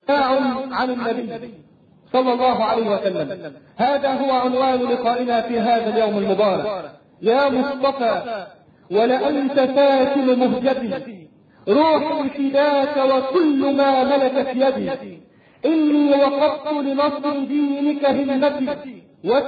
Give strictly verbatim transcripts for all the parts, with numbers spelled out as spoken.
عن النبي صلى الله عليه وسلم. هذا هو عنوان لقائنا في هذا اليوم المبارك. يا مصطفى ولأنت فاتن مهجتي، روحي فداك وكل ما ملكت يدي، إني وقفت لنصر دينك همتي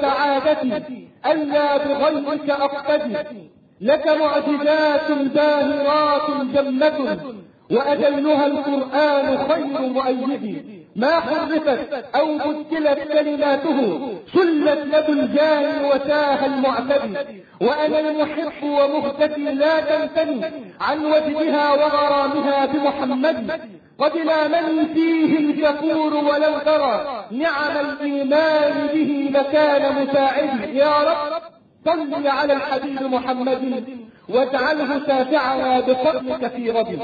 وسعادتي، ألا بغيرك أقتدي، لك معجزات باهرات جمة، وأجلها القرآن خير مؤيد، ما حرفت أو بدلت كلماته، سلت يد الجاهل وتاه المعتدي، وأنا المحب ومهتدي لا تنثني عن وجهها وغرامها بمحمد، قد لامني فيه الشكور ولو ترى نعم الإيمان به لكان مساعدي. يا رب صل على الحبيب محمد واجعله شافعنا بفضلك في غد.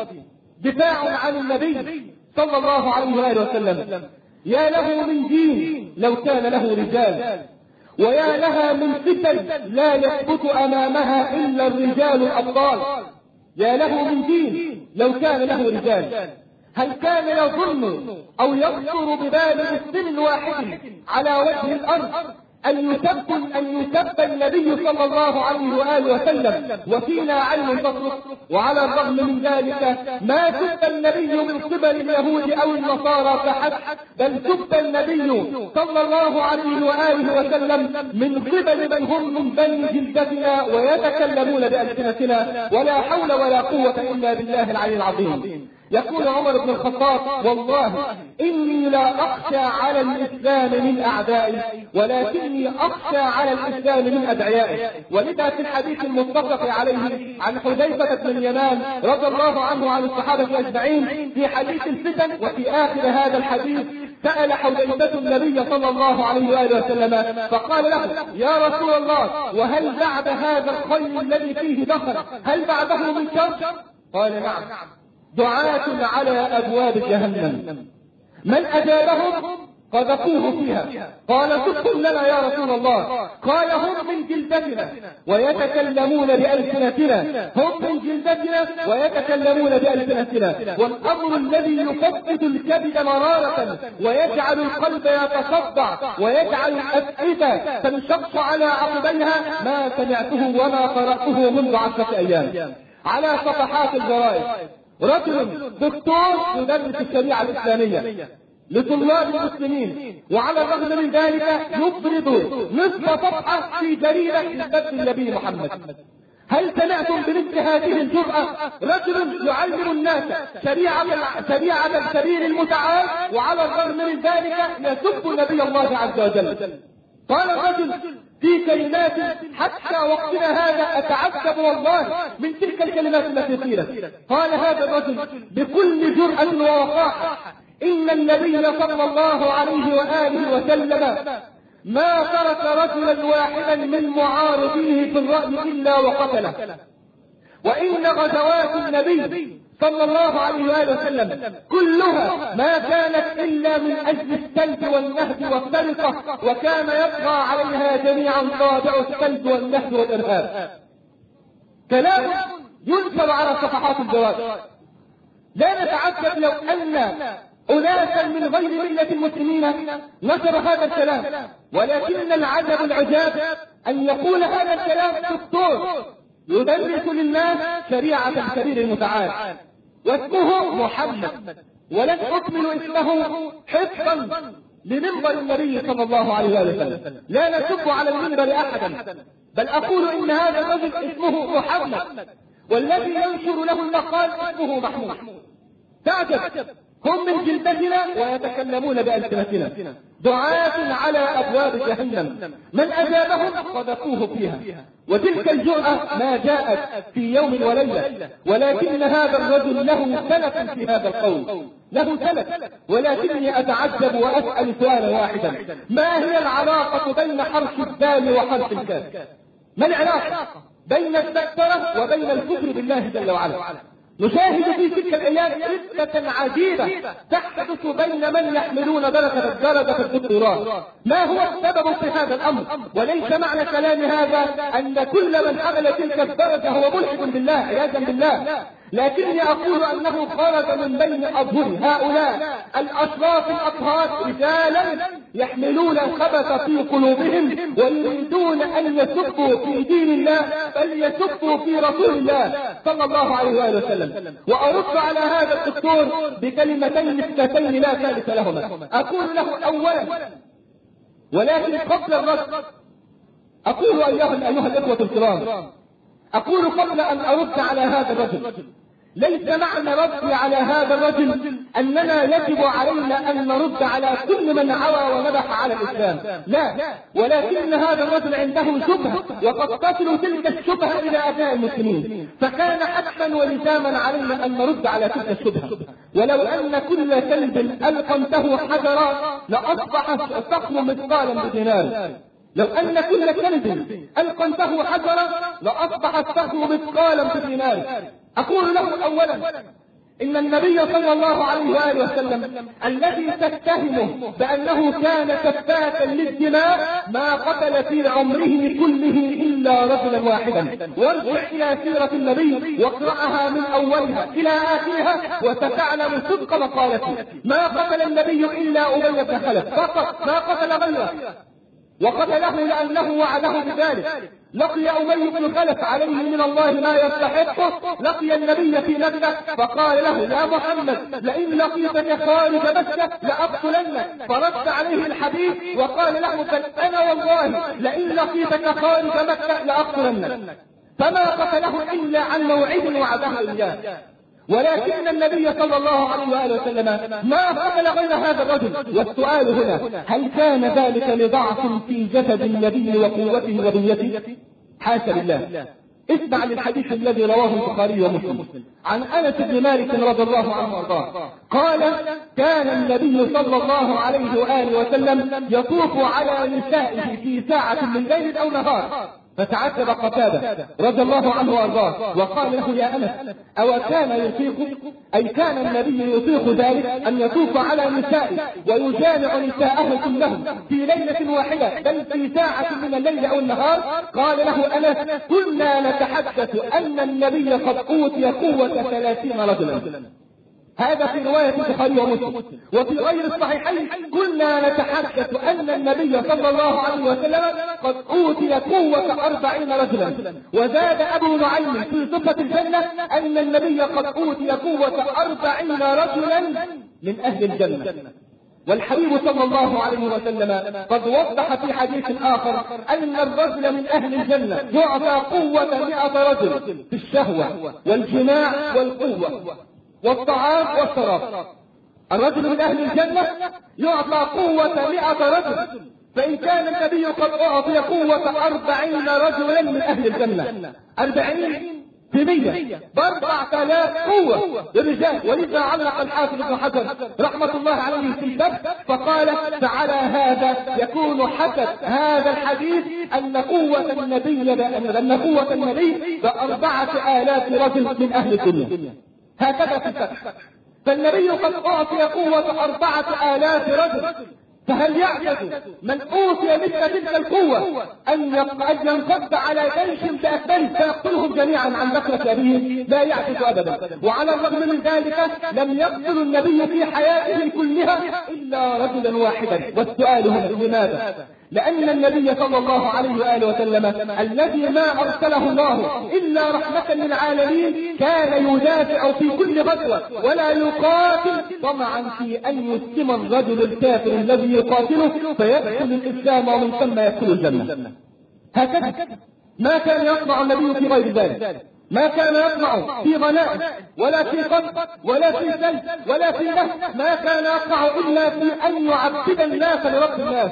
دفاع عن النبي صلى الله عليه وآله وسلم. يا له من دين لو كان له رجال، ويا لها من فتن لا يثبت أمامها إلا الرجال الأبطال. يا له من دين لو كان له رجال. هل كان يظن أو يخطر ببال مسلم واحد على وجه الأرض أن يسب أن يسب النبي صلى الله عليه وآله وسلم وفينا عين تصرف؟ وعلى الرغم من ذلك ما سب النبي من قبل اليهود أو النصارى فحسب، بل سب النبي صلى الله عليه وآله وسلم من قبل من هم من بني جلدتنا ويتكلمون بألسنتنا. ولا حول ولا قوة إلا بالله العلي العظيم. يقول عمر بن الخطاب: والله إني لا أخشى على الإسلام من أعدائي، ولكني أخشى على الإسلام من أدعيائي. ولذا في الحديث المتفق عليه عن حذيفة بن اليمان رضي الله عنه عن الصحابة أجمعين في حديث الفتن، وفي آخر هذا الحديث سأل حذيفة النبي صلى الله عليه وآله وسلم فقال له: يا رسول الله، وهل بعد هذا الخير الذي فيه دخل هل بعده من شر؟ قال: نعم، دعاة على أبواب جهنم، من أجابهم قذفوه فيها. قال: صدق لنا يا رسول الله. قال: هم من جلدتنا ويتكلمون بألسنتنا، هم من جلدتنا ويتكلمون بألسنتنا، والأمر الذي يفتت الكبد مرارة ويجعل القلب يتصدع ويجعل الأفئدة تنشق على عقبيها ما سمعته وما قرأته منذ عشرة أيام على صفحات الجرائد. رجل دكتور يدرس الشريعة الإسلامية لطلاب المسلمين، وعلى الرغم من ذلك يفرض نصف صفحة في جريدة لسب النبي محمد. هل سمعتم بمثل هذه الجرأة؟ رجل يعلم الناس شريعة شريعة الكبير المتعال، وعلى الرغم من ذلك يسب نبي الله عز وجل. قال الرجل في كلمات حتى وقتنا هذا أتعجب والله من تلك الكلمات التي قيلت. قال هذا الرجل بكل جرأة ووقاحة: إن النبي صلى الله عليه وآله وسلم ما ترك رجلا واحدا من معارضيه في الرأي إلا وقتله، وإن غزوات النبي صلى الله عليه وآله وسلم كلها ما كانت إلا من أجل السلب والنهب والسرقة، وكان يطغى عليها جميعا طابع السلب والنهب والإرهاب. كلام ينشر على صفحات الجواد. لا نتعجب لو أن أناسا من غير ملة المسلمين نشر هذا الكلام، ولكن العجب العجاب أن يقول هذا الكلام دكتور يدرس للناس شريعة الكبير المتعال واسمه محمد، ولن أكمل اسمه حفظا لمنبر النبي صلى الله عليه وسلم. لا نسب على المنبر أحدا، بل أقول إن هذا الرجل اسمه محمد، والذي ينشر له المقال اسمه محمود. تعجب، هم من جلدتنا ويتكلمون بألسنتنا، دعاة على أبواب جهنم، من أجابهم قذفوه فيها. وتلك الجرأة ما جاءت في يوم وليلة، ولكن هذا الرجل له سلف في هذا القول، له سلف. ولكني أتعجب وأسأل سؤالا واحدا: ما هي العلاقة بين حرف الدال وحرف الكاف؟ ما العلاقة بين السكرة وبين الكفر بالله جل وعلا؟ نشاهد في تلك الأيام قصة عجيبة تحدث بين من يحملون درجة الدرجة في الدكتوراه. ما هو السبب في هذا الأمر؟ وليس معنى كلام هذا أن كل من حمل تلك الدرجة هو ملحد بالله عياذا بالله، لكني أقول أنه خرج من بين أظهر هؤلاء الأشراف الأطهار رجالا يحملون الخبث في قلوبهم ويريدون أن يسبوا في دين الله بل يسبوا في رسول الله صلى الله عليه وآله وسلم. وأرد على هذا الدكتور بكلمتين اثنتين لا ثالث لهما. أقول له أولا، ولكن قبل الرد أقول أيها أيها الإخوة الكرام، أقول قبل أن أرد على هذا الرجل، ليس معنى ردي على هذا الرجل أننا يجب علينا أن نرد على كل من عوى ونبح على الإسلام، لا، ولكن هذا الرجل عنده شبهة وقد تصل تلك الشبهة إلى أبناء المسلمين، فكان حتما ولزاما علينا أن نرد على تلك الشبهة. ولو أن كل كلب ألقمته حجرا لأصبح الصخر مثقالا بدينار. لو أن كل كلب ألقمته حجرا لأصبح الصخر مثقالا بدينار. أقول له أولا إن النبي صلى الله عليه وآله وسلم الذي تتهمه بأنه كان سفاكا للدماء ما قتل في عمره كله إلا رجلا واحدا. وارجع إلى سيرة النبي واقرأها من أولها إلى آخرها وستعلم صدق مقالته. ما قتل النبي إلا أبي بن خلف فقط، ما قتل غيره، وقتله لأنه وعده بذلك. لقي أبي بن خلف عليه من الله ما يستحقه، لقي النبي في مكة فقال له يا محمد لئن لقيتك خارج مكة لأقتلنك، فرد عليه الحديث وقال له بل أنا والله لئن لقيتك خارج مكة لأقتلنك، فما قتله إلا عن موعد وعده إياه. ولكن النبي صلى الله عليه وآله وسلم ما قتل غير هذا الرجل. والسؤال هنا هل كان ذلك لضعف في جسد النبي وقوته وبنيته؟ حاشا لله. اسمع للحديث الذي رواه البخاري ومسلم عن أنس بن مالك رضي الله عنه وارضاه قال كان النبي صلى الله عليه وآله وسلم يطوف على نسائه في ساعة من ليل أو نهار، فتعجب قتادة رضي الله عنه وارضاه وقال له يا أنس أو كان يطيق، أي كان النبي يطيق ذلك أن يطوف على نسائه ويجامع نساءه كلهم في ليلة واحدة بل في ساعة من الليل أو النهار؟ قال له أنس كنا نتحدث أن النبي قد أوتي قوة ثلاثين رجلا. هذا في رواية البخاري ومسلم. وفي غير الصحيحين كنا نتحدث أن النبي صلى الله عليه وسلم قد أوتي قوة أربعين رجلا. وزاد أبو نعيم في صفة الجنة أن النبي قد أوتي قوة أربعين رجلا من أهل الجنة. والحبيب صلى الله عليه وسلم قد وضح في حديث آخر أن الرجل من أهل الجنة يعطى قوة مئة رجل في الشهوة والجماع والقوة والطعام والشراب. الرجل من أهل الجنة يعطى قوة مئة رجل، فإن كان النبي قد أعطي قوة أربعين رجلا من أهل الجنة، أربعين في مية بأربعة آلاف قوة للرجال. ولذا علق الحافظ ابن حجر رحمة الله عليه في الباب فقال فعلى هذا يكون حسب هذا الحديث أن قوة النبي أن قوة النبي بأربعة آلاف رجل من أهل الدنيا. هكذا في الفتح. فالنبي قد أعطي قوة أربعة آلاف رجل، فهل يعجز من أوتي مثل تلك القوة أن ينقض على جيش بأكبره فيقتلهم جميعا عن بكرة أبيهم؟ لا يعجز أبدا. وعلى الرغم من ذلك لم يقتل النبي في حياته كلها إلا رجلا واحدا. والسؤال هنا لماذا؟ لأن النبي صلى الله عليه وآله وسلم الذي ما أرسله الله إلا رحمة للعالمين كان يدافع في كل غزوة ولا يقاتل طمعا في أن يسلم الرجل الكافر الذي يقاتله فيدخل الإسلام ومن ثم يدخل الجنة. هكذا ما كان يصنع النبي في غير ذلك. ما كان يصنع في غنائم ولا في قتل ولا في سلب ولا في نهب، ما كان يصنع إلا في أن يعبد الناس لرب الناس،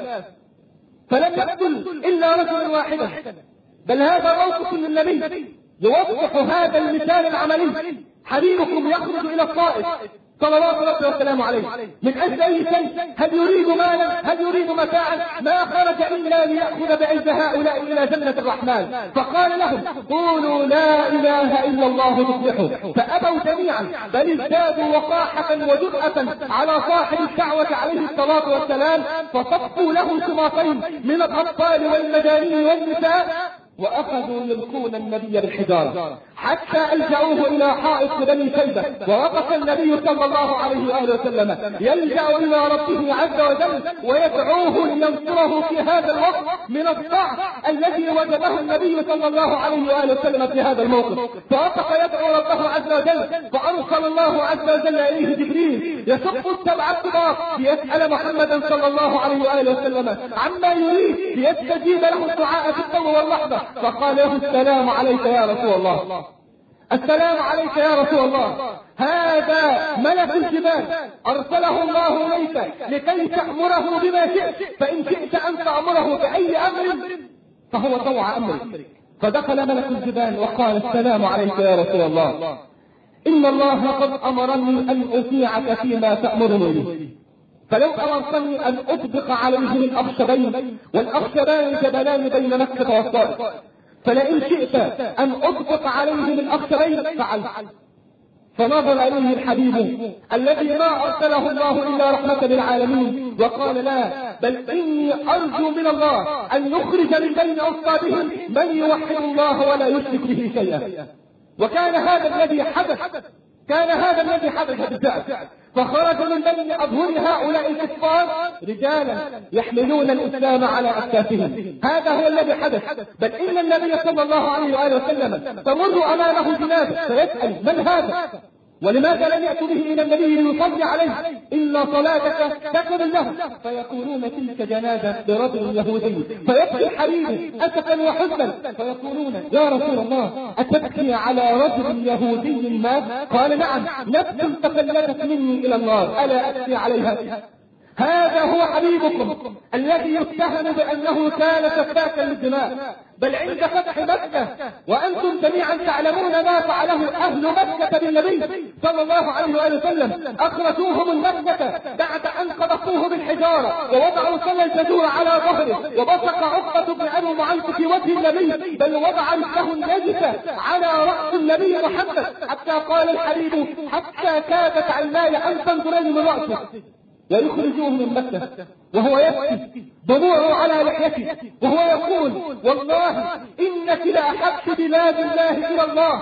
فلم يقتل إلا رجلا واحدا. بل هذا موقف للنبي يوضح هذا المثال العملي. حبيبكم يخرج إلى الطائف صلوات الله وسلامه عليه من أجل أي شيء؟ هل يريد مالا؟ هل يريد متاعا؟ ما خرج إلا ليأخذ بأيدي هؤلاء إلى جنة الرحمن. فقال لهم قولوا لا إله إلا الله تفلحوا، فأبوا جميعا بل ازدادوا وقاحة وجرأة على صاحب الدعوة عليه الصلاة والسلام، فصفوا له شماطين من الأطفال والمجانين والنساء وأخذوا يلقون النبي بالحجارة حتى ألجأوه إلى حائط بني شيبة، ووقف النبي صلى الله عليه وآله وسلم يلجأ إلى ربه عز وجل ويدعوه لينصره في هذا الوقت من الضعف الذي وجده النبي صلى الله عليه وآله وسلم في هذا الموقف. فوقف يدعو ربه عز وجل، فأرسل الله عز وجل إليه جبريل يشق السبع الطباق ليسأل محمدا صلى الله عليه وآله وسلم عما يريد ليستجيب له الدعاء في التو واللحظة. فقال له السلام عليك يا رسول الله، السلام عليك يا رسول الله، هذا ملك الجبال أرسله الله إليك لكي تأمره بما شئت، فإن شئت أن تأمره بأي أمر فهو طوع أمرك. فدخل ملك الجبال وقال السلام عليك يا رسول الله، إن الله قد أمرني أن أطيعك فيما تأمرني به، فلو أمرتني أن أطبق عليهم الأخشبين، والأخشبان جبلان بين مكة والطائف، فلئن شئت أن أطبق عليهم الأخشبين فعلت. فنظر إليه الحبيب الذي ما أرسله الله إلا رحمة للعالمين وقال لا، بل إني أرجو من الله أن يخرج من بين أصحابهم من يوحد الله ولا يشرك به شيئا. وكان هذا الذي حدث، كان هذا الذي حدث بالفعل. فخرج من بين أظهر هؤلاء الكفار رجالا يحملون الإسلام على أكتافهم. هذا هو الذي حدث. بل إن النبي صلى الله عليه وآله وسلم تمر أمامه جنازة فيسأل من هذا ولماذا لم يأتوا به إلى النبي ليصلي عليه؟ إن صلاتك تكن له. فيقولون تلك جنازة لرجل يهودي، فيبكي الحبيب أسفا وحزنا، فيقولون يا رسول الله أتبكي على رجل يهودي ما؟ قال نعم، نفس تفلتت مني إلى النار ألا أبكي عليها؟ هذا هو حبيبكم الذي يتهم بأنه كان سفاكا للدماء. بل عند فتح مكة وأنتم جميعا تعلمون ما فعله أهل مكة بالنبي صلى الله عليه وآله وسلم، أخرجوه من مكة بعد أن قذفوه بالحجارة ووضعوا سل الجزور على ظهره، وبصق عقبة بن أبي معيط في وجه النبي، بل وضع رجله النجسة على رأس النبي محمد، حتى قال الحبيب حتى كادت عيناي أن تنظرين من رأسه. ويخرجوه من مكة وهو يبكي دموعه على لحيته وهو يقول والله إنك لأحب بلاد الله إلى الله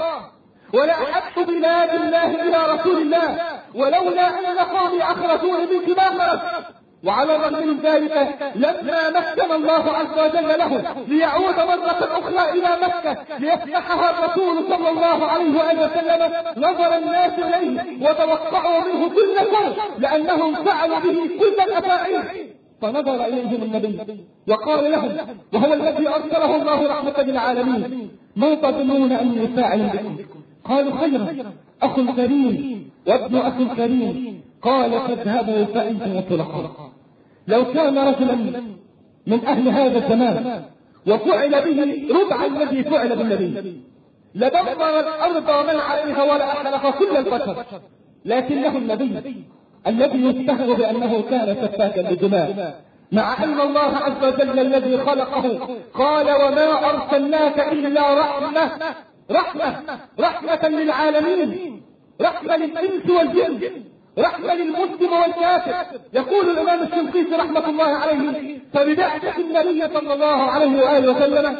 ولأحب بلاد الله إلى رسول الله، ولولا أن قومي أخرجوني منك ما خرجت. وعلى الرغم من ذلك لما مكن الله عز وجل له ليعود مرة أخرى إلى مكة ليفتحها الرسول صلى الله عليه وآله وسلم، نظر الناس إليه وتوقعوا منه كل شر لأنهم فعلوا به كل الأفاعيل. فنظر إليهم النبي وقال لهم وهو الذي أرسله الله رحمة للعالمين ما تظنون أني فاعل بكم؟ قالوا خيرا، أخ كريم وابن أخ كريم. قال فاذهبوا فأنتم طلقاء. لو كان رجلا من أهل هذا الزمان وفعل به ربع الذي فعل بالنبي لدمر الأرض ومن عليها ولا أحرق كل البشر، لكنه النبي الذي يتهم بأنه كان سفاكا للدماء، مع أن الله عز وجل الذي خلقه قال وما أرسلناك إلا رحمة رحمة رحمة للعالمين، رحمة للإنس والجن، رحمة للمسلم والكافر. يقول الإمام الشنقيطي رحمة الله عليه فببعثة النبي صلى الله عليه وآله وسلم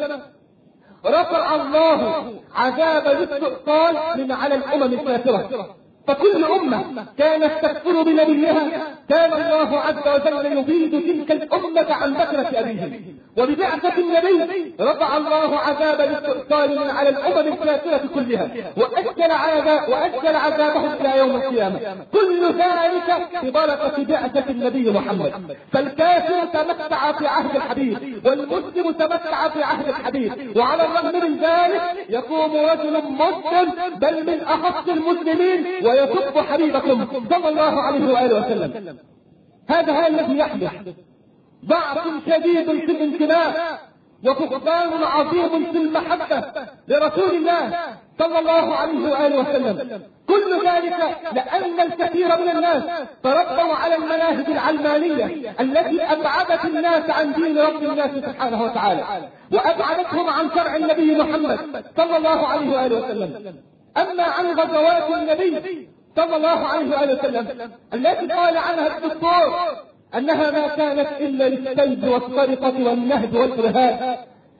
رفع الله عذاب الاستئصال من على الأمم الكافرة، فكل أمة كانت تكفر بنبيها كان الله عز وجل يبيد تلك الأمة عن بكرة أبيهم. وببعثة النبي رفع الله عذاب الاستئصال من على الأمم الكافرة كلها وأجل عذاب وأجل عذابهم إلى يوم القيامة. كل ذلك ببركة بعثة النبي محمد. فالكافر تمتع في عهد الحبيب والمسلم تمتع في عهد الحبيب، وعلى الرغم من ذلك يقوم رجل مسلم بل من أخص المسلمين ويسب حبيبكم صلى الله عليه وآله وسلم. هذا هو الذي يحدث، ضعف شديد في الانتماء وفقدان عظيم في المحبة لرسول الله صلى الله عليه وآله وسلم. كل ذلك لأن الكثير من الناس تربوا على المناهج العلمانية التي أبعدت الناس عن دين رب الناس سبحانه وتعالى وأبعدتهم عن شرع النبي محمد صلى الله عليه وآله وسلم. أما عن غزوات النبي صلى الله عليه وآله وسلم التي قال عنها الدكتور أنها ما كانت إلا للسلب والسرقة والنهب والإرهاب،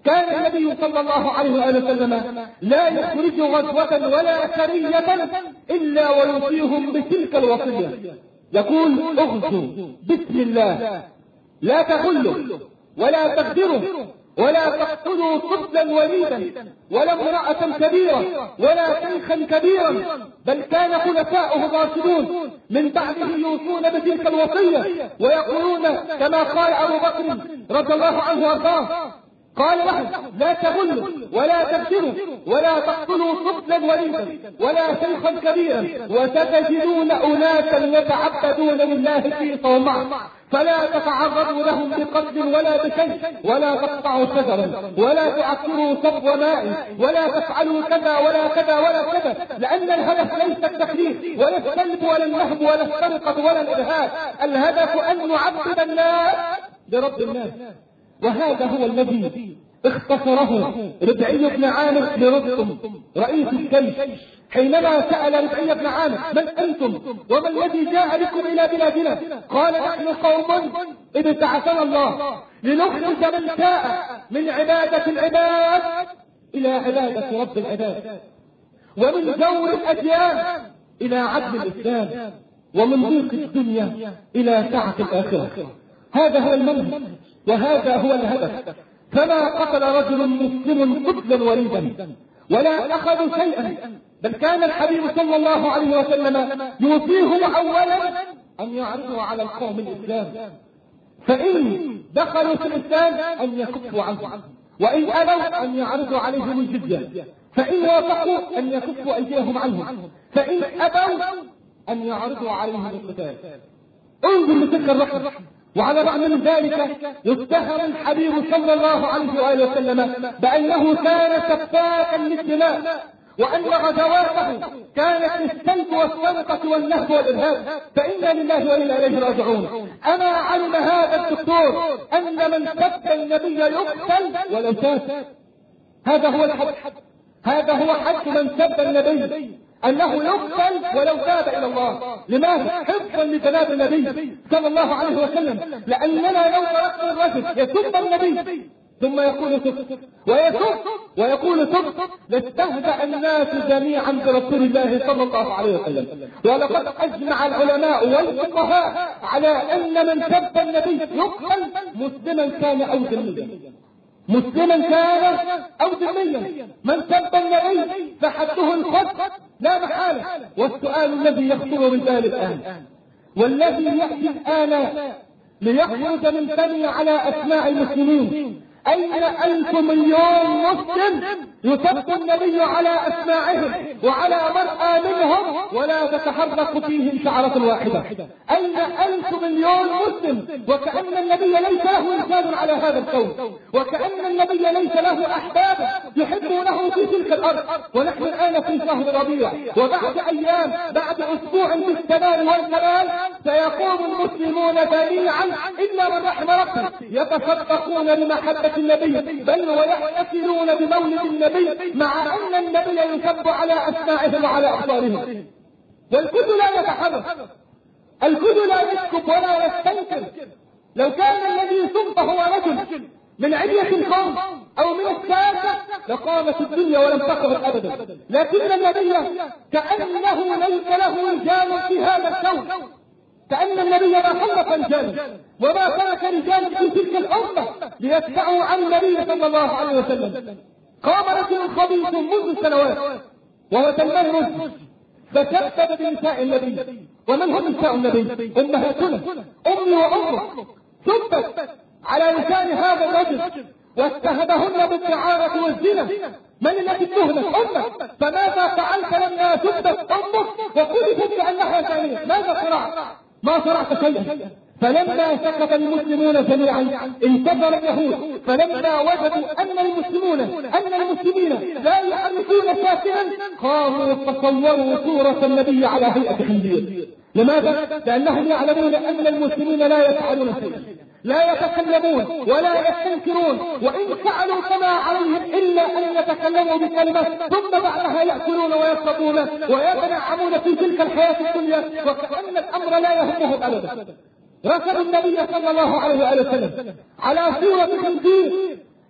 كان النبي صلى الله عليه وآله وسلم لا يخرج غزوة ولا سرية إلا ويوصيهم بتلك الوصية، يقول اغزوا بسم الله، لا تغلوا ولا تغدروا ولا تقتلوا طفلا وليدا ولا امرأة كبيرة ولا شيخا كبيرا، بل كان خلفاؤه الراشدون من بعده يوصون بتلك الوصية ويقولون كما قال أبو بكر رضي الله عنه وارضاه، قال له لا تغلوا ولا تغدروا ولا تقتلوا طفلا وليدا ولا شيخا كبيرا، وستجدون أناسا يتعبدون لله في صومعه فلا تتعرضوا لهم بقتل ولا بشيء ولا تقطعوا شجرا ولا تعكروا صبو ماء ولا تفعلوا كذا ولا كذا ولا كذا، لأن الهدف ليس التكليف ولا السلب ولا النهب ولا السرقة ولا الإرهاب، الهدف أن نعبد الناس برب الناس. وهذا هو الذي اختصره ربعي بن عامر لرستم رئيس الجيش حينما سأل ربعي بن عامر من أنتم وما الذي جاء بكم إلى بلادنا؟ قال نحن قوم ابتعثنا الله لنخرج من شاء من عبادة العباد إلى عبادة رب العباد، ومن جور الأديان إلى عدل الإسلام، ومن ضيق الدنيا إلى سعة الآخرة. هذا هو المنهج وهذا هو الهدف. فما قتل رجل مسلم قتلا وليدا ولا أخذوا شيئا، بل كان الحبيب صلى الله عليه وسلم يوصيهم أولا أن يعرضوا على القوم الإسلام، فإن دخلوا في الإسلام أن يكفوا عنه، وإن أبوا أن يعرضوا عليهم الجزية، فإن وافقوا أن يكفوا أيديهم عنهم، فإن أبوا أن يعرضوا عليهم القتال. انظر لتلك الرحمة. وعلى الرغم من ذلك يتهم الحبيب صلى الله عليه وآله وسلم بأنه كان سفاكا للدماء، وأن غزواته كانت للسلب والسرقة والنهب والإرهاب، فإنا لله وإنا إليه راجعون. أما علم هذا الدكتور أن من سب النبي يقتل ولو تاب؟ هذا هو الحد، هذا هو حد من سب النبي، أنه يقتل ولو تاب إلى الله. لماذا؟ حفظا لجناب النبي صلى الله عليه وسلم، لأننا لو تركنا الرجل يسب النبي ثم يقول تب ويسب ويقول تب لاستهزأ الناس جميعا برسول الله صلى الله عليه وسلم. ولقد أجمع العلماء والفقهاء على أن من سب النبي يقتل مسلما كان أو ذميا، مسلما كان أو ذميا. من سب النبي فحده القتل لا محالة. والسؤال الذي يخطر بالبال الآن والذي يأتي الآن ليخرج من فمي على أسماع المسلمين: أين ألف مليون مسلم يسب النبي على أسماعهم وعلى مرأى منهم ولا تتحرك فيهم شعرة واحدة؟ أين ألف مليون مسلم وكأن النبي ليس له إنسان على هذا الكون، وكأن النبي ليس له أحباب يحبونه في تلك الأرض؟ ونحن الآن في شهر ربيع، وبعد أيام بعد أسبوع في التمام والكمال سيقوم المسلمون جميعا إلا من رحم ربنا يتصدقون بمحبة النبي، بل ويحتفلون بمولد النبي مع أن النبي يسب على أسماعهم وعلى أبصارهم. والكل لا يتحرك، الكل لا يسكت ولا يستنكر. لو كان الذي يسب هو رجل من علية القوم أو من الساسة لقامت الدنيا ولم تقبل أبدا، لكن النبي كأنه ليس له رجال في هذا الكون، كأن النبي ما خلق رجال وما ترك رجال في تلك الأمة ليدفعوا عن النبي صلى الله عليه وسلم. قام رجل خبيث منذ سنوات وهو تلميذ رشد فكذب بنساء النبي. ومن هم نساء النبي؟ أمهاتنا، أمي وأمك، سبت على لسان هذا الرجل واتهمهن بالدعارة والزنا. من التي اتهمت؟ أمك. فماذا فعلت لما سبت أمك وقلت بأنها زانية؟ ماذا صنعت؟ ما صنعت شيئا. فلما سكت المسلمون جميعا انتظر اليهود، فلما وجدوا أن المسلمون أن المسلمين لا يعرفون ساكنا قاموا تصوروا صورة النبي على هيئة خنزير. لماذا؟ لأنهم يعلمون أن المسلمين لا يفعلون شيئا، لا يتكلمون ولا يستنكرون، وإن فعلوا فما عليهم إلا أن يتكلموا بكلمة ثم بعدها يأكلون ويشربون ويتنعمون في تلك الحياة الدنيا وكأن الأمر لا يهمهم أبدا. رسل النبي صلى الله عليه وآله وسلم على صورة خنزير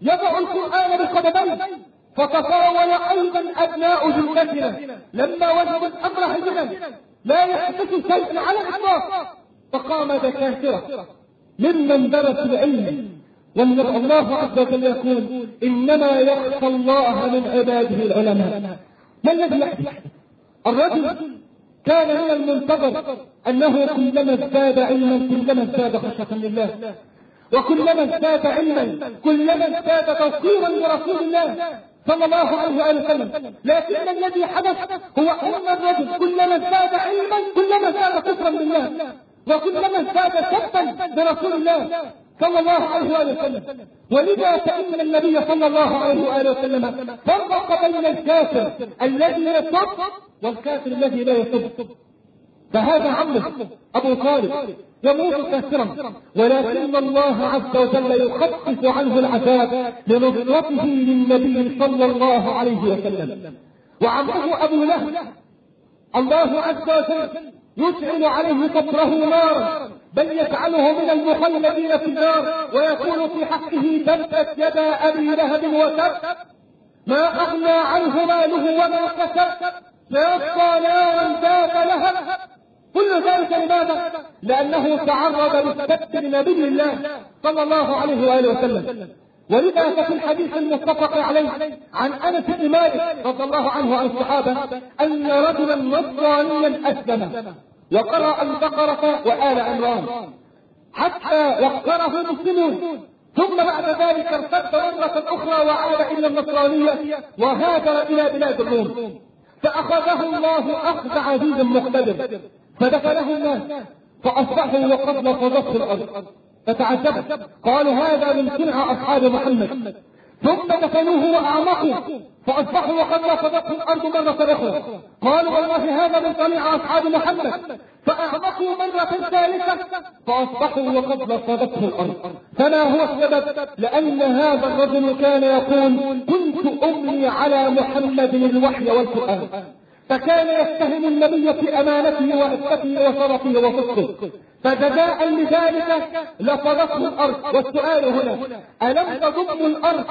يضع القرآن بقدميه. فتطاول أيضا أبناء جلدتنا لما وجدوا الأمر هينا لا يحدث شيء على الإطلاق، فقام دكاترة ممن درسوا العلم. والله عز وجل يقول إنما يخشى الله من عباده العلماء. ما الذي يحدث؟ الرجل كان من المنتظر أنه كلما ازداد علما كلما ازداد خشية لله، وكلما ازداد علما كلما ازداد توقيرا لرسول الله صلى الله عليه وآله وسلم. لكن الذي حدث هو أن الرجل كلما ازداد علما كلما ازداد كفرا بالله، وكلما ازداد سبا برسول الله صلى الله عليه وآله وسلم. ولذا فإن النبي صلى الله عليه وآله وسلم فرق بين الكافر الذي يصب والكافر الذي لا يصب. فهذا عمه أبو طالب يموت كافرا، ولكن الله عز وجل يخفف عنه العذاب لنصرته للنبي صلى الله عليه وسلم. وعمه أبو لهب الله عز وجل يشعل عليه كفره نارا، بل يجعله من المخلدين في النار، ويقول في حقه تبت يدا أبي لهب وتب ما أغنى عنه ماله وما كسب سيصلى نارا ذات لهب. كل ذلك لماذا؟ لأنه تعرض للسب لنبي الله صلى الله عليه وآله وسلم. ولذا ففي الحديث المتفق عليه عن أنس بن مالك رضي الله عنه عن الصحابة أن رجلا نصرانيا أسلم وقرأ البقرة وآل عمران حتى وقره المسلمون، ثم بعد ذلك ارتد مرة أخرى وعاد إلى النصرانية وهاجر إلى بلاد الروم، فأخذه الله أخذ عزيز مقتدر فدخله الناس فأصبحوا وقد لفظته الأرض، فتعجبوا قالوا هذا من صنع أصحاب محمد، ثم دفنوه وأعمقوا فأصبحوا وقد لفظته الأرض مرة أخرى، قالوا والله هذا من صنع أصحاب محمد، فأعمقوا مرة ثالثة فأصبحوا وقد لفظته الأرض. فما هو السبب؟ لأن هذا الرجل كان يقول كنت أملي على محمد الوحي والقرآن، فكان يتهم النبي في أمانته وعفته وشرفه وصدقه، فجزاء لذلك لفظته الأرض. والسؤال هنا ألم تضم الأرض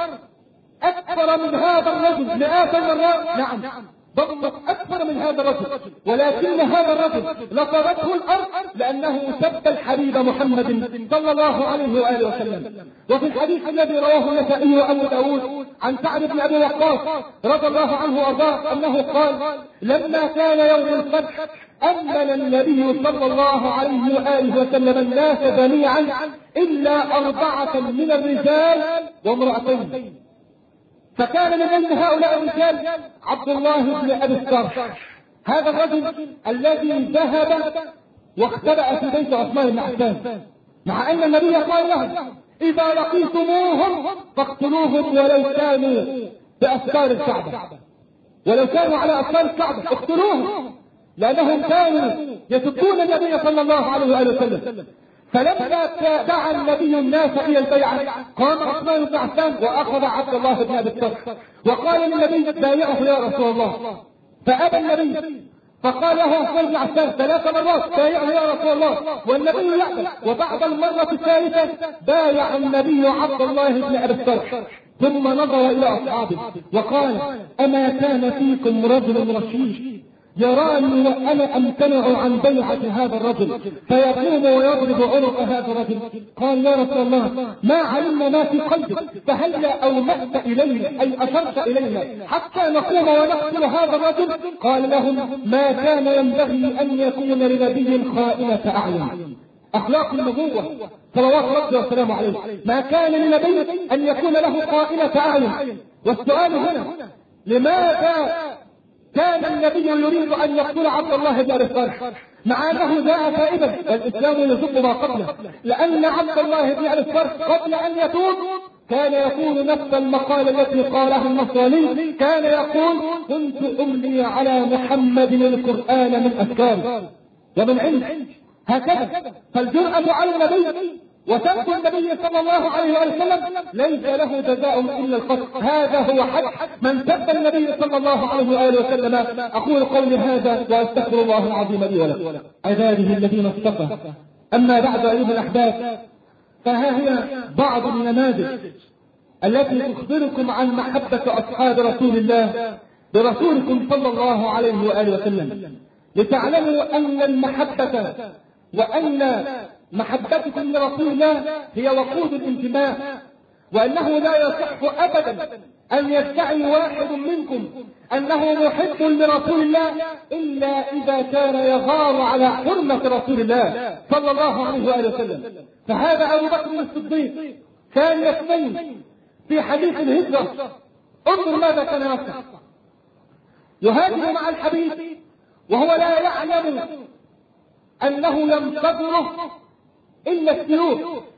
أكثر من هذا الرجل مئات المرات؟ نعم ضمت أكثر من هذا الرجل، ولكن هذا الرجل لفظته الأرض لأنه سب الحبيب محمد صلى الله عليه وآله وسلم. وفي الحديث الذي رواه النسائي وأبو داود عن سعد بن أبي وقاص رضي الله عنه وأرضاه أنه قال لما كان يوم الفتح أمن النبي صلى الله عليه وآله وسلم الناس جميعا إلا أربعة من الرجال وامرأتين، فكان من بين هؤلاء الرجال عبد الله بن أبي الصرح، هذا الرجل الذي ذهب واختبأ في بيت عثمان بن عفان، مع أن النبي قال له إذا لقيتموهم فاقتلوهم ولو كانوا بأسفار الكعبة، ولو كانوا على أسفار الكعبة اقتلوهم، لأنهم كانوا يسبون النبي صلى الله عليه وآله وسلم. فلما دعا النبي الناس إلى البيعة قام عثمان بن عفان وأخذ عبد الله بن أبي الصرح وقال للنبي بايعه يا رسول الله، فأبى النبي فقال له عثمان بن عفان ثلاث مرات بايعه يا رسول الله، والنبي يأبى، وبعد المرة الثالثة بايع النبي عبد الله بن أبي الصرح، ثم نظر إلى أصحابه وقال أما كان فيكم رجل رشيد يراني وأنا أمتنع عن بيعة هذا الرجل فيقوم ويضرب عنق هذا الرجل؟ قال يا رسول الله ما علمنا ما في قلبك، فهلا أومأت إلينا أي أشرت إلينا حتى نقوم ونقتل هذا الرجل؟ قال لهم ما كان ينبغي أن يكون لنبي خائنة أعين، أخلاق النبوة صلوات ربي وسلامه عليه، ما كان لنبي أن يكون له خائنة أعين. والسؤال هنا لماذا كان النبي يريد أن يقتل عبد الله بن أبي الصرح مع أنه جاء تائبا والإسلام يجب ما قبله؟ لأن عبد الله بن أبي الصرح قبل أن يتوب كان يقول نفس المقال التي قالها النصراني، كان يقول كنت أملي على محمد القرآن من أفكاري ومن عند هكذا. فالجرأة على النبي وسب النبي صلى الله عليه وسلم ليس له جزاء إلا القتل، هذا هو حق من سب النبي صلى الله عليه وآله وسلم. أقول قولي هذا وأستغفر الله العظيم لي ولكم. عباده الذين اصطفى، أما بعد أيها الأحباب فها هي بعض النماذج التي تخبركم عن محبة أصحاب رسول الله برسولكم صلى الله عليه وآله وسلم، لتعلموا أن المحبة وأن محبتكم لرسول الله هي وقود الانتماء، وأنه لا يصح أبدا أن يدعي واحد منكم أنه محب لرسول الله إلا إذا كان يغار على حرمة رسول الله صلى الله عليه وآله وسلم. فهذا أبو بكر الصديق كان يثنين في حديث الهجرة. انظر ماذا كان يصنع، يهاجر مع الحبيب وهو لا يعلم أنه لم تضره إلا السيوف،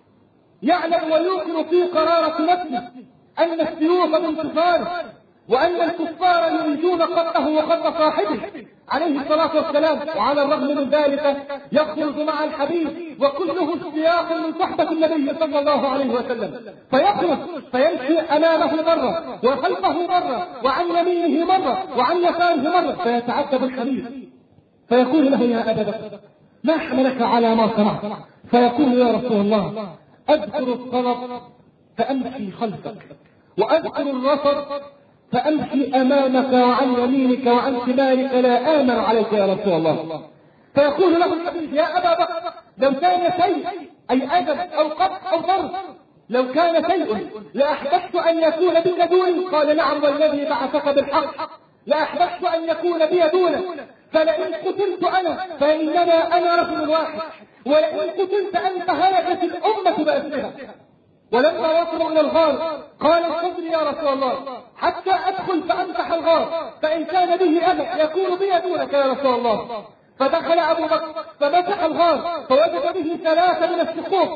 يعلم ويوقن في قرارة نفسه أن السيوف بانتصاره، وأن الكفار يريدون قتله وقتل صاحبه عليه الصلاة والسلام. وعلى الرغم من ذلك يخرج مع الحبيب وكله اشتياق من صحبة النبي صلى الله عليه وسلم، فيخرج فيمشي أمامه مرة وخلفه مرة وعن يمينه مرة وعن يساره مرة، فيتعجب الحبيب فيقول له يا أبا بكر ما حملك على ما صنعت؟ فيقول يا رسول الله أذكر الطلب فأمشي خلفك، وأذكر الرصد فأمشي أمامك وعن يمينك وعن شمالك، لا آمن عليك يا رسول الله. فيقول له الحبيب يا أبا بكر لو كان شيء أي أذى أو قطع أو ضرب، لو كان شيء لأحببت أن يكون بك دوني. قال نعم والذي بعثك بالحق لأحببت أن يكون بي دونك، فلئن قتلت أنا فإنما أنا رجل واحد، ولئن قتلت أنت هلكت الأمة بأسرها. ولما وصلوا إلى الغار قال انتظر يا رسول الله حتى أدخل فأمسح الغار، فإن كان به أذى يكون بي دونك يا رسول الله. فدخل أبو بكر فمسح الغار فوجد به ثلاثة من الشقوق،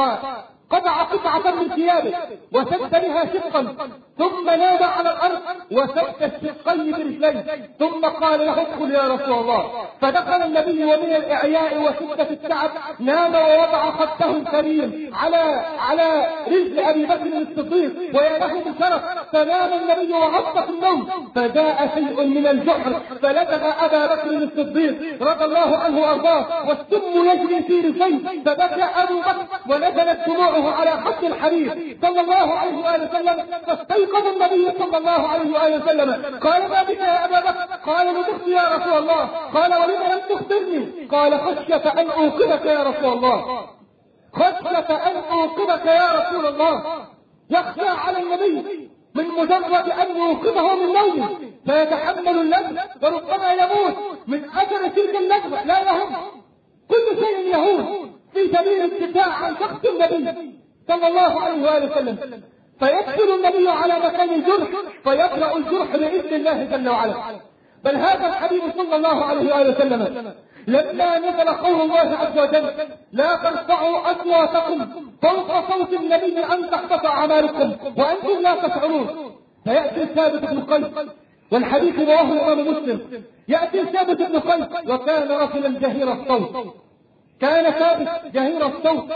فقطع قطعة من ثيابه وسد بها شقا، ثم نادى على الأرض وسد الشقين برجليه، ثم قال له ادخل يا رسول الله. فدخل النبي ومن الإعياء وشدة التعب نام ووضع خده الكريم على على رجل أبي بكر الصديق ويا له بشرف، فنام النبي وغطى في النوم، فجاء شيء من الجحر فلدغ أبا بكر الصديق رضي الله عنه وأرضاه، والسم يجري في رجليه، فبكى أبو بكر ونزلت دموعه على خد الحبيب صلى الله عليه وآله وسلم. فاستيقظ النبي صلى الله عليه وآله وسلم قال ما بك يا أبا بكر؟ قال نطقت يا رسول الله. قال ولم لم تخبرني؟ قال خشية أن أوقظك يا رسول الله، خشية أن أوقظك يا رسول الله. يخشى على النبي من مجرد أن يوقظه من نومه فيتحمل اللذة وربما يموت من أثر تلك اللذة، لا يهم، كل شيء يهون في سبيل الدفاع عن شخص النبي صلى الله عليه وآله وسلم. فيدخل النبي على مكان الجرح فيقرأ الجرح بإذن الله جل وعلا. بل هذا الحبيب صلى الله عليه وآله وسلم لما نزل قول الله عز وجل لا ترفعوا أصواتكم فوق صوت النبي أن تحبط أعمالكم وأنتم لا تشعرون، فيأتي ثابت بن قيس والحديث رواه الإمام مسلم. يأتي ثابت بن قيس وكان رجلا جهير الصوت، كان ثابت جهير الصوت،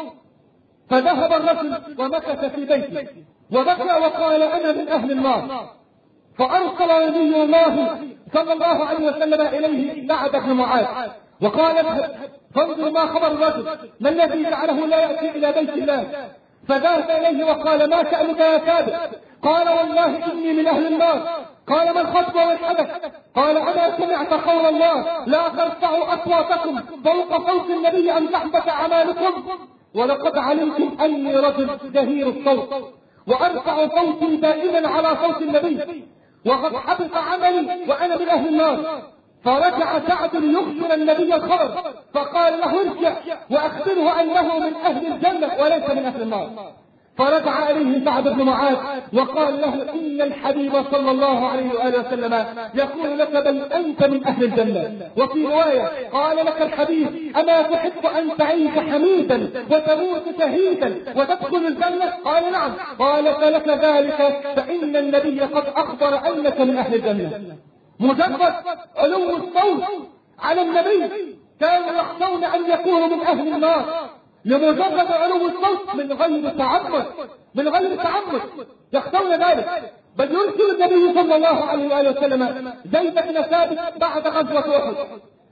فذهب الرجل ومكث في بيته وبكى وقال أنا من أهل النار. فأرسل نبي الله صلى الله عليه وسلم إليه سعد بن معاذ وقال اذهب فانظر ما خبر الرجل، ما الذي جعله لا يأتي إلى بيت الله. فذهب إليه وقال ما شأنك يا ثابت؟ قال والله إني من أهل النار. قال ما الخطبة والحدث؟ قال أنا سمعت قول الله لا ترفعوا أصواتكم فوق صوت النبي أن تحبط أعمالكم، ولقد علمتم أني رجل جهير الصوت وأرفع صوتي دائما على صوت النبي وقد حبط عملي وأنا من أهل النار. فرجع سعد يخبر النبي الخبر فقال له ارجع وأخبره أنه من أهل الجنة وليس من أهل النار. فرجع إليه سعد بن معاذ وقال له إن الحبيب صلى الله عليه وآله وسلم يقول لك بل أنت من أهل الجنة. وفي رواية قال لك الحبيب أما تحب أن تعيش حميدا وتموت شهيدا وتدخل الجنة؟ قال نعم. قال فلك ذلك فإن النبي قد أخبر أنك من أهل الجنة. مجرد علو الصوت على النبي كانوا يخشون أن يكونوا من أهل النار لمجرد علو الصوت من غير تعمد، من غير تعمد يخشون ذلك. بل يرسل النبي صلى الله عليه وآله وسلم زيد بن ثابت بعد غزوة أحد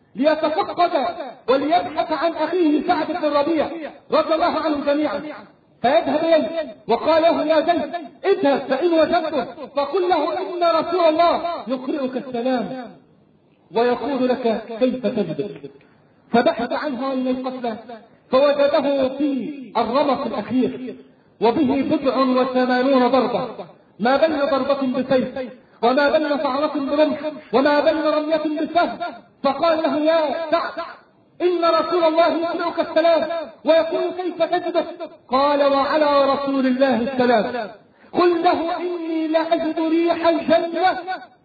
ليتفقد وليبحث عن أخيه سعد بن الربيع رضي الله عنهم جميعا. فيذهب إليه وقال له يا زيد اذهب فإن وجدته فقل له إن رسول الله يقرئك السلام ويقول لك كيف تجد. فبحث عنه إلى القتلى فوجده في الرمق الأخير وبه بضع وثمانون ضربة، ما بين ضربة بسيف وما بين صعرة برمح وما بين رمية بسهم. فقال له يا سعد إن رسول الله يقرئك السلام ويقول كيف تجد. قال وعلى رسول الله السلام. قل له إني لأجد ريح الجنة،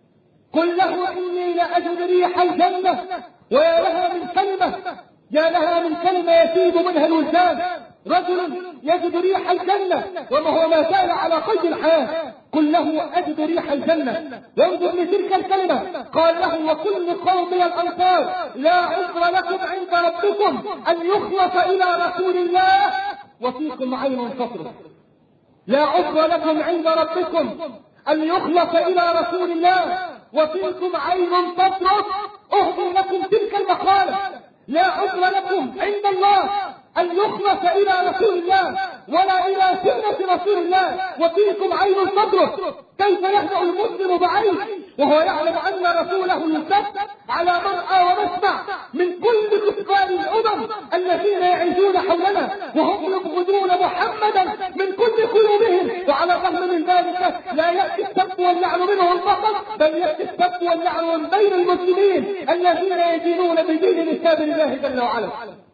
قل له إني لأجد ريح الجنة. ويا لها من كلمة، يا لها من كلمة يسيب منها الوجدان، رجل يجد ريح الجنة وما هو ما زال على قيد الحياة. قل له أجد ريح الجنة. وانظر لتلك الكلمة، قال له وكل قومي الأنصار لا عذر لكم عند ربكم أن يخلص إلى رسول الله وفيكم عين تطرف. لا عذر لكم عند ربكم أن يخلص إلى رسول الله وفيكم عين تطرف. أهدي لكم تلك المقالة. لا عذر لكم عند الله أن يخلص إلى رسول الله ولا إلى سنة رسول الله وفيكم عين تطرف. كيف يهدأ المسلم بعين وهو يعلم أن رسوله يسب على مرأى ومسمع من كل كفار الأمم الذين يعيشون حولنا وهم يبغضون محمدا من كل قلوبهم. وعلى الرغم من ذلك لا يأتي السب واللعن منهم فقط، بل يأتي السب واللعن من بين المسلمين الذين يدينون بدين كتاب الله جل وعلا.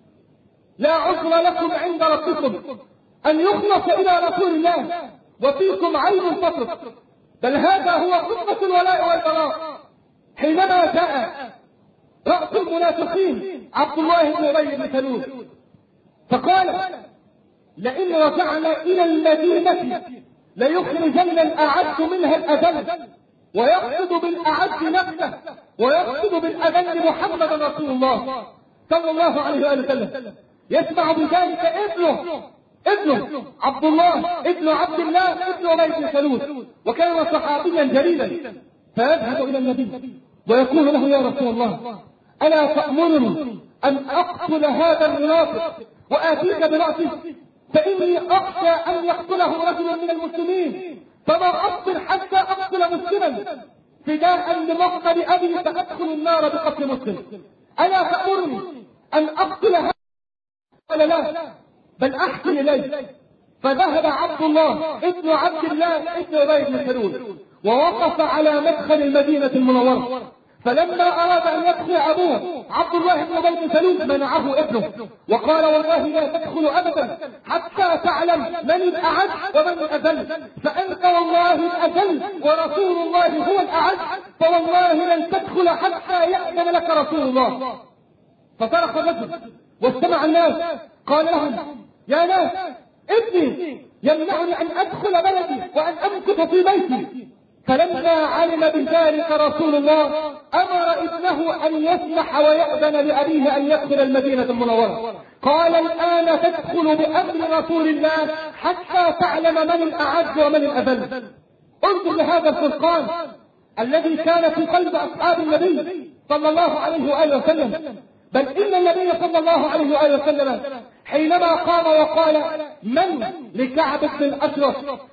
لا عذر لكم عند ربكم أن يخلص إلى رسول الله وفيكم عين تطرف. بل هذا هو قصة الولاء والبراء حينما جاء رأس المنافقين عبد الله بن أبي بن سلول فقال لئن رجعنا إلى المدينة ليخرجن الأعز منها الأذل، ويقصد بالأعز نفسه ويقصد بالأذل محمد رسول الله صلى الله عليه وآله وسلم. يسمع بذلك ابنه ابنه عبد الله ابن عبد الله ابن أبي بن سلول وكان صحابيا جليلا. فيذهب إلى النبي ويقول له يا رسول الله ألا تأمرني أن أقتل هذا المنافق وآتيك برأسه، فإني أخشى أن يقتله رجل من المسلمين فما أقتل حتى أقتل مسلما فداء لمقتل أبي فأدخل النار بقتل مسلم. ألا تأمرني أن أقتل هذا؟ قال لا بل أحسن إليه. فذهب عبد الله ابن عبد الله ابن أبي بن سلول ووقف على مدخل المدينة المنورة. فلما أراد أن يدخل أبوه عبد الله بن أبي بن سلول منعه ابنه وقال والله لا تدخل أبدا حتى تعلم من الأعز ومن الأذل، فأنت والله الأذل ورسول الله هو الأعز، فوالله لن تدخل حتى يأذن لك رسول الله. فصرخ الرجل واستمع الناس قال لهم يا ناس ابني يمنعني أن أدخل بلدي وأن أمكث في بيتي. فلما علم بذلك رسول الله أمر ابنه أن يسمح ويأذن لأبيه أن يدخل المدينة المنورة. قال الآن تدخل بأمر رسول الله حتى تعلم من الأعز ومن الأذل. انظر لهذا الفرقان الذي كان في قلب أصحاب النبي صلى الله عليه وآله وسلم. بل إن النبي صلى الله عليه وآله وسلم حينما قام وقال من لكعب بن الأشرف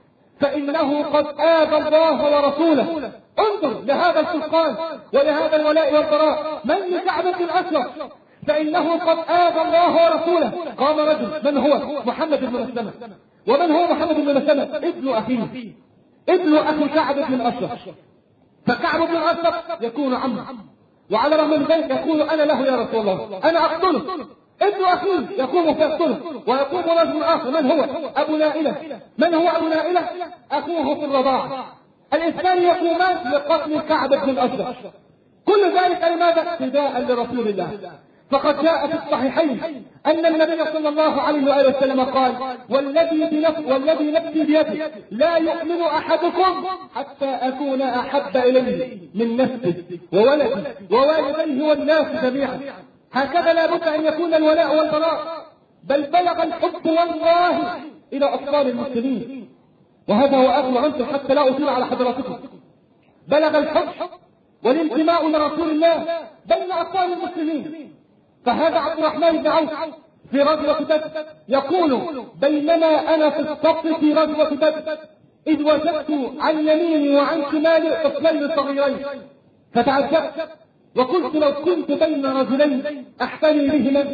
فإنه قد آذى الله ورسوله. انظر لهذا الفرقان ولهذا الولاء والبراء. من لكعب بن الأشرف فإنه قد آذى الله ورسوله. قام رجل من هو؟ محمد بن مسلمة. ومن هو محمد بن مسلمة؟ ابن أخيه ابن أخي كعب بن الأشرف. فكعب بن الأشرف يكون عمه، وعلى رغم من ذلك يقول أنا له يا رسول الله أنا أقتله. ابن أخيه يقوم فيقتله. ويقوم رجل آخر من هو؟ أبو نائلة. من هو أبو نائلة؟ أخوه في الرضاعة. الاثنان يقومان لقتل كعب بن الأشرف. كل ذلك لماذا؟ فداء لرسول الله. فقد جاء في الصحيحين أن النبي صلى الله عليه وآله وسلم قال والذي بنفس والذي نفسي بيده لا يؤمن أحدكم حتى أكون أحب إليه من نفسه وولده ووالديه والناس جميعا. هكذا لا بد أن يكون الولاء والبراء. بل بلغ الحب والله إلى أطفال المسلمين، وهذا هو آخر عنصر حتى لا أطيل على حضراتكم. بلغ الحب والانتماء لرسول الله بين أطفال المسلمين. فهذا عبد الرحمن بن عوف في غزوة بدر يقول: بينما أنا في الصف في غزوة بدر إذ وجدت عن يميني وعن شمالي طفلين صغيرين، فتعجبت وقلت: لو كنت بين رجلين أحتمي بهما.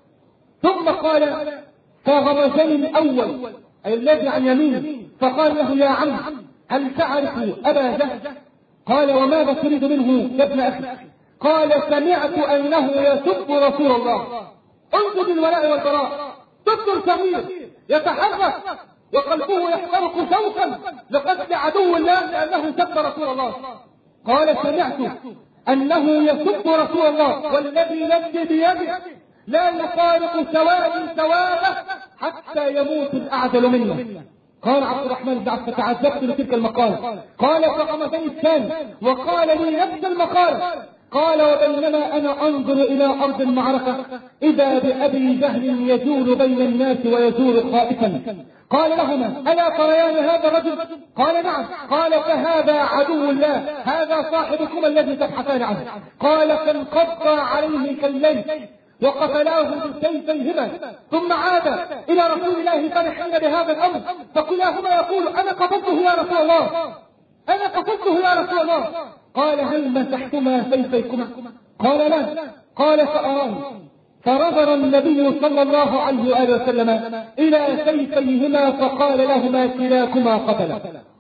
ثم قال: فغمزني الأول أي الذي عن يميني فقال له: يا عم، هل تعرف أبا جهل؟ قال: وماذا تريد منه يا ابن أخي؟ قال: سمعت أنه يسب رسول الله. انظر الولاء والبراء، طفل صغير يتحرك وقلبه يحترق شوقا لقتل عدو الله لأنه سب رسول الله. قال: سمعت أنه يسب رسول الله والذي نفسي بيده لا يفارق سواء سواءه حتى يموت الأعدل منه. قال عبد الرحمن بن عوف: فتعجبت لتلك المقالة. قال: فقمتني الثاني وقال لي نفس المقالة. قال: وبينما أنا أنظر إلى أرض المعركة إذا بأبي جهل يجول بين الناس ويجول خائفا. قال لهما: ألا تريان هذا الرجل؟ قال: نعم. قال: فهذا عدو الله، هذا صاحبكم الذي تبحثان عنه. قال: فانقض عليه كالليل وقتلاه بسيفيهما، ثم عاد إلى رسول الله فرحين بهذا الأمر، فكلاهما يقول: أنا قتلته يا رسول الله، أنا قتلته يا رسول الله. قال: هل مسحتما سيفيكما؟ قال: لا. قال: فأراه. فنظر النبي صلى الله عليه وآله وسلم إلى سيفيهما فقال لهما: كلاكما قتل،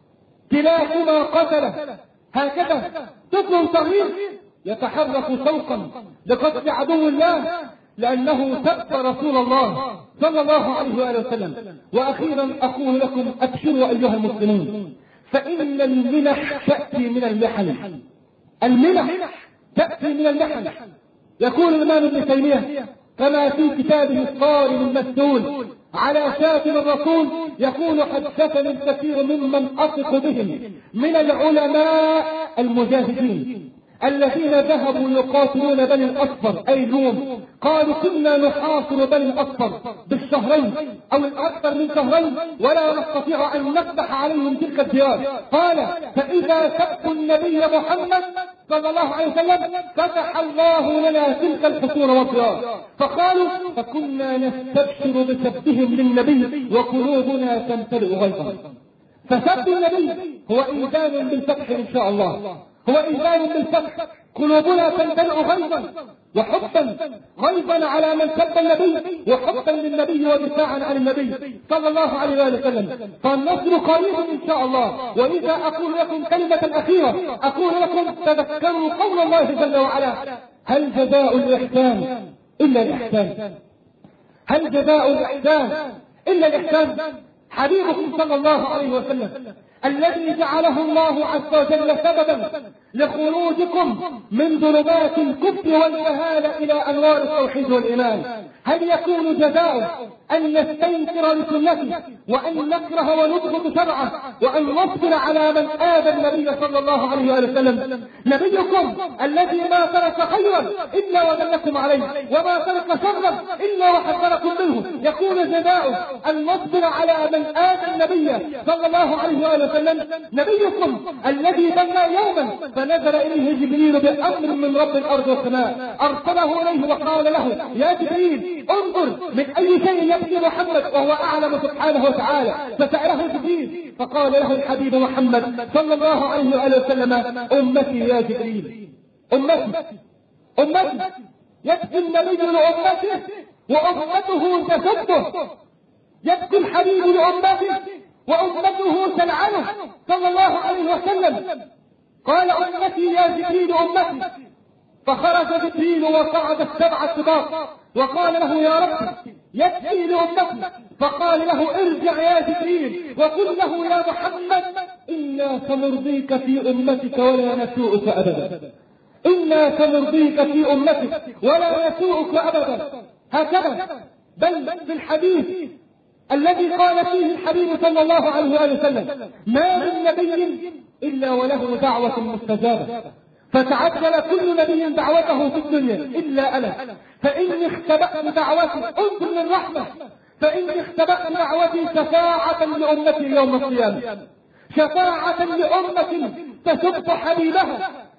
كلاكما قتل. هكذا طفل صغير يتحرك شوقا لقتل عدو الله لأنه سب رسول الله صلى الله عليه وآله وسلم. وأخيرا أقول لكم: أبشروا أيها المسلمون، فإن المنح تأتي من المحن. المنح تأتي من المحن. يقول الإمام ابن تيمية كما في كتابه الصارم المسدول على شاتم الرسول، يقول: حدثني الكثير ممن أثق بهم من العلماء المجاهدين الذين ذهبوا يقاتلون بني الأصفر أي الروم، قالوا: كنا نحاصر بني الأصفر بالشهرين أو الأكثر من شهرين ولا نستطيع أن نفتح عليهم تلك الديار. قال: فإذا سبوا النبي محمد صلى الله عليه وسلم فتح الله لنا تلك الحصون والديار. فقالوا: فكنا نستبشر بسبهم للنبي وقلوبنا تمتلئ غيظا. فسب النبي هو إيذان بالفتح إن شاء الله، هو إيمان بالفتح، قلوبنا تمتلئ غيظا وحبا، غيظا على من سب النبي وحبا للنبي ودفاعا عن النبي صلى الله عليه وسلم. فالنصر قريب إن شاء الله. وإذا أقول لكم كلمة أخيرة أقول لكم: تذكروا قول الله جل وعلا: هل جزاء الإحسان إلا الإحسان؟ هل جزاء الإحسان إلا الإحسان؟ حبيبكم صلى الله عليه وسلم الذي جعله الله عز وجل سببا لخروجكم من ظلمات الكفر والجهالة إلى أنوار التوحيد والإيمان، هل يكون جزاؤه أن نستنكر لسنته وأن نكره ونبغض شرعه وأن نصبر على من آذى النبي صلى الله عليه وسلم؟ نبيكم الذي ما ترك خيرا إلا ودلكم عليه وما ترك شرا إلا وحذركم منه، يكون جزاؤه أن نصبر على من آذى النبي صلى الله عليه وسلم. نبيكم الذي بنى يوما فنزل إليه جبريل بأمر من رب الأرض والسماء، أرسله إليه وقال له: يا جبريل انظر من أي شيء يبكي محمد وهو أعلم سبحانه وتعالى. فسأله جبريل فقال له الحبيب محمد صلى الله عليه وسلم: أمتي يا جبريل، أمتي أمتي. يبكي النبي لأمته وأمته تسبه، يبكي الحبيب لأمته وأمته تلعنه صلى الله عليه وسلم. قال: أمتي يا جبريل أمتي. فخرج جبريل وصعد السبع السباق وقال له: يا رب يبكي لأمتي. فقال له: ارجع يا جبريل وقل له: يا محمد إنا سنرضيك في أمتك ولا نسوءك أبدا، إنا سنرضيك في أمتك ولا نسوءك أبدا. هكذا بل في الحديث الذي قال فيه الحبيب صلى الله عليه وسلم: ما من نبي إلا وله دعوة مستجابة، فتعجل كل نبي دعوته في الدنيا إلا أنا، فإني اختبأت دعوتي، انظر للرحمة، فإني اختبأت دعوتي شفاعة لأمتي يوم القيامة، شفاعة لأمة تسب حبيبها،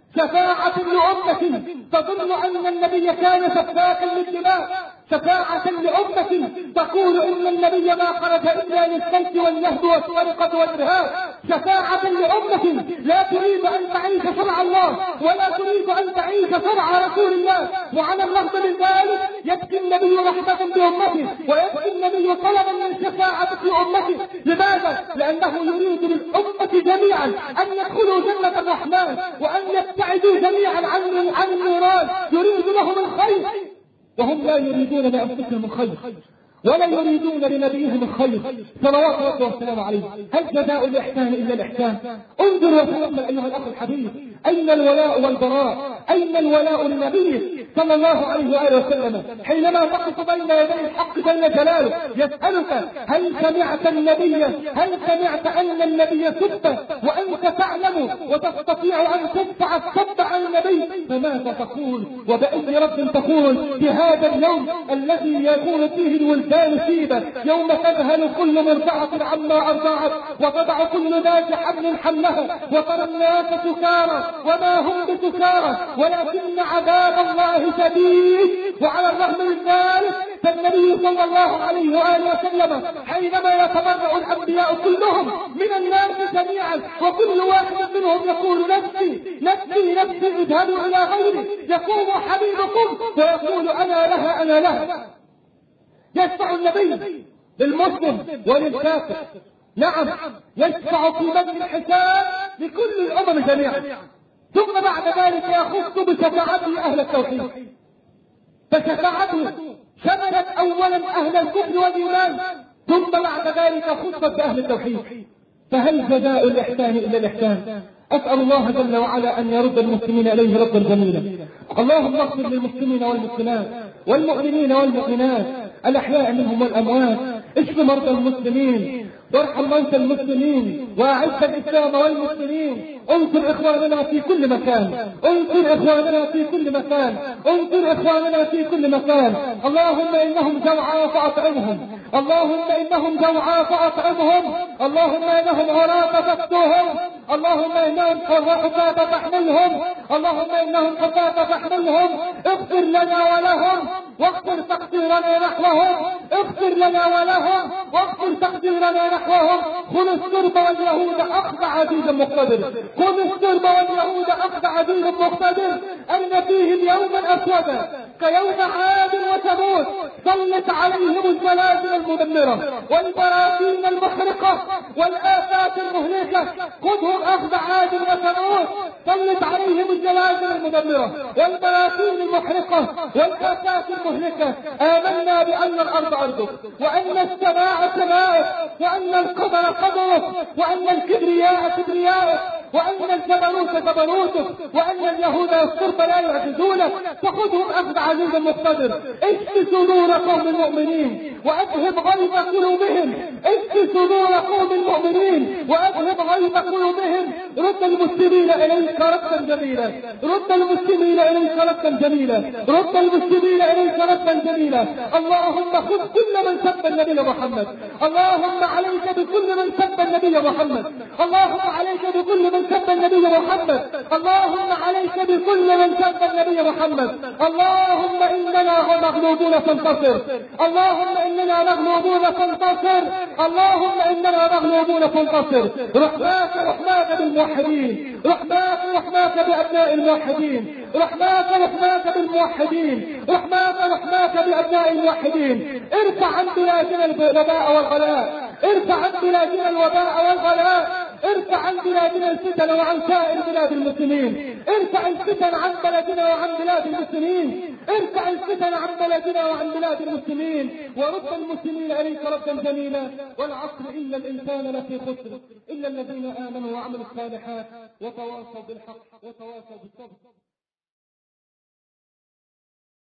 شفاعة لأمة تظن أن النبي كان سفاكا للدماء، شفاعة لأمة تقول إن النبي ما خرج إلا للسلك والنهب والسرقة والإرهاب، شفاعة لأمة لا تريد أن تعيش شرع الله ولا تريد أن تعيش شرع رسول الله، وعلى الرغم من ذلك يبكي النبي رحمة بأمته ويبكي النبي طلبا من شفاعة في أمته. لماذا؟ لأنه يريد للأمة جميعا أن يدخلوا جنة الرحمن وأن يبتعدوا جميعا عن عن النيران، يريد لهم الخير وهم لا يريدون لأنفسهم الخير ولا يريدون لنبيهم الخير صلوات ربه والسلام عليه. هل جزاء الإحسان إلا الإحسان؟ انظر وتأمل أيها الأخ الحبيب، أين الولاء والبراء؟ أين الولاء للنبي صلى الله عليه وآله وسلم حينما تقف بين يدي الحق جل جلاله يسألك هل سمعت النبي، هل سمعت أن النبي سب وأنت تعلم وتستطيع أن تدفع السب عن النبي، فماذا تقول وبأي رب تقول في هذا اليوم الذي يكون فيه الولدان شيبة، يوم تذهل كل مرضعة عما أرضعت وتضع كل ذات حمل حملها وترى الناس سكارى وما هم بسكارى ولكن عذاب الله شديد. وعلى الرغم من ذلك فالنبي صلى الله عليه وآله وسلم حينما يتبرع الأنبياء كلهم من الناس جميعا وكل واحد منهم يقول نفسي نفسي نفسي اذهبوا إلى غيري، يقوم حبيبكم ويقول أنا لها أنا لها. يشفع النبي للمسلم وللكافر، نعم يشفع في بدء الحساب لكل الأمم جميعا، ثم بعد ذلك يخص بشفاعته أهل التوحيد، فشفاعته شملت أولا أهل الكفر والإيمان ثم بعد ذلك خصت بأهل التوحيد. فهل جزاء الإحسان إلا الإحسان؟ أسأل الله جل وعلا أن يرد المسلمين إليه ردا جميلا. اللهم اغفر للمسلمين والمسلمات والمؤمنين والمؤمنات الأحياء منهم والأموات، اشف مرضى المسلمين وارحم موتى المسلمين وأعز الإسلام والمسلمين، انصر إخواننا في كل مكان، انصر إخواننا في كل مكان، انصر إخواننا في كل مكان. اللهم إنهم جوعى فأطعمهم، اللهم إنهم جوعى فأطعمهم، اللهم إنهم عراة فاكسوهم، اللهم إنهم حفاة فاحملهم، اللهم إنهم حفاة فاحملهم. اغفر لنا ولهم واغفر تقصيرنا نحوهم، اغفر لنا ولهم واغفر تقصيرنا نحوهم. خذ السرب واليهود أخذ عزيز مقتدر، خذ السرب واليهود أخذ عزيز مقتدر، أن فيهم يوما أسودا كيوم عاد وثمود، سلط عليهم الزلازل المدمرة والبراكين المحرقة والآفات المهلكة. خذهم أخذ عاد وثمود، سلط عليهم الزلازل المدمرة والبراكين المحرقة والآفات المهلكة. آمنا بأن الأرض أرضك وأن السماء سماءك وأن القدر قدرك وأن الكبرياء كبرياءك وأن الجبروت جبروتك وأن اليهود والصرب لا يعجزونك. فخذهم أخذ عزيز مقتدر. اشف صدور قوم المؤمنين وأذهب غيظ قلوبهم، اشف صدور قوم المؤمنين وأذهب غيظ قلوبهم. رد المسلمين إليك ردا جميلا، رد المسلمين إليك ردا جميلا، رد المسلمين إليك ردا جميلا. اللهم خذ كل من سب النبي محمد، اللهم عليك بكل من سب النبي محمد، اللهم عليك بكل من سب النبي محمد، اللهم عليك بكل من سب النبي محمد. اللهم إننا مغلوبون فانتصر، اللهم إننا مغلوبون فانتصر، اللهم إننا مغلوبون فانتصر. رحماك رحماك بالموحدين، رحماك رحماك بأبناء الموحدين، رحماك رحماك بالموحدين، رحماك رحماك بأبناء الموحدين. ارفع عن بلادنا الوباء والغلاء، ارفع عن بلادنا الوباء والغلاء، ارفع عن بلادنا الفتن وعن سائر بلاد المسلمين، ارفع الفتن عن بلدنا وعن بلاد المسلمين، ارفع الفتن عن بلدنا وعن بلاد المسلمين، ورد المسلمين إليك ردا جميلا. والعصر إن الإنسان لفي خسر إلا الذين آمنوا وعملوا الصالحات وتواصوا بالحق وتواصوا بالصبر.